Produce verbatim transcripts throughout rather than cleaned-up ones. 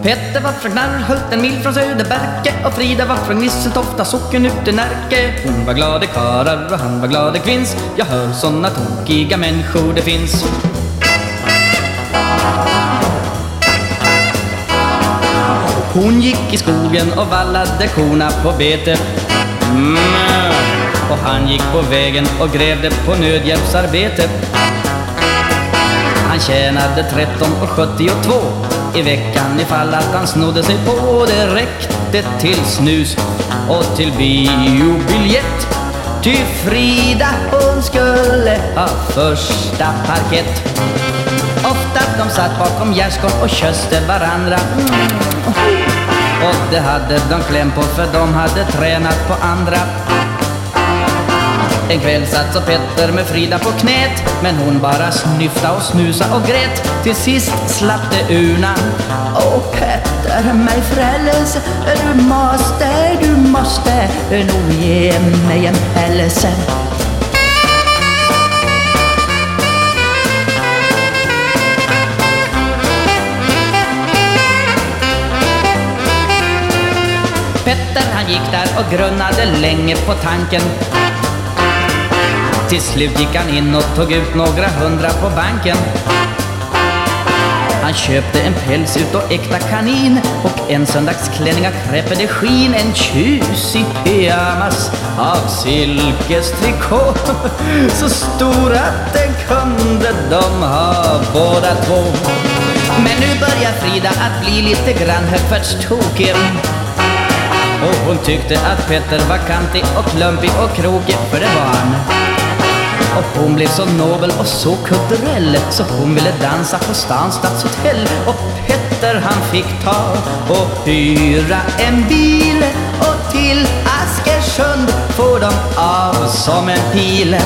Petter var från Knarrhult en mil från Söderberke, och Frida var från Nisseltofta socken ut i Närke. Hon var glad i karar och han var glad i kvinns. Jag hör såna tokiga människor det finns. Hon gick i skogen och vallade korna på bete. Mm. Och han gick på vägen och grävde på nödhjälpsarbete. Han tjänade tretton och sjuttiotvå i veckan ifall att han snodde sig på. Det räckte till snus och till biobiljett. Ty Frida hon skulle ha första parkett. Ofta de satt bakom gärskål och kysste varandra. Och det hade de kläm på för de hade tränat på andra. En kväll satt så Petter med Frida på knät, men hon bara snyfta och snusa och grät. Till sist slapp det urna. Åh Petter, mig frälse, du måste, du måste nog ge mig en hälse. Petter han gick där och grunnade länge på tanken. Till slut gick han in och tog ut några hundra på banken. Han köpte en päls ut och äkta kanin och en söndagsklänning av crêpe de skin. En tjusig pyjamas av silkestrikå, så stor att den kunde de ha båda två. Men nu börjar Frida att bli lite grann högfärtstokig. Och hon tyckte att Petter var kantig och klumpig och krokig, för det var han. Och hon blev så nobel och så kulturell, så hon ville dansa på stans stadshotell. Och Petter han fick ta och hyra en bil, och till Askersund får de av som en pil.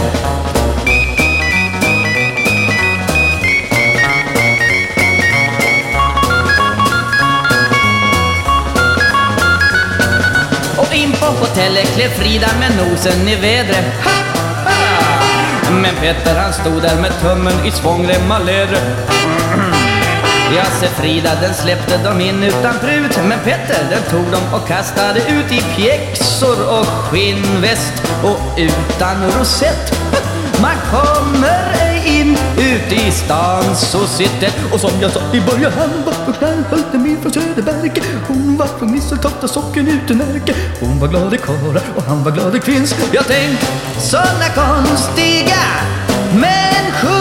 Och in på hotellet klev Frida med nosen i vädret. Ha! Men Petter han stod där med tummen i svångremma läder. Jag ser Frida, den släppte dem in utan prut. Men Petter, den tog dem och kastade ut i pjäxor och skinnväst och utan rosett. Man kommer ej in ut i stans societet. Och som jag sa i början, han var från Knarrhult en mil från Söderberke. Hon var från Nisseltofta socken ut i Närke. Hon var glad i karar och han var glad i kvinns. Jag tänk, såna konstiga människor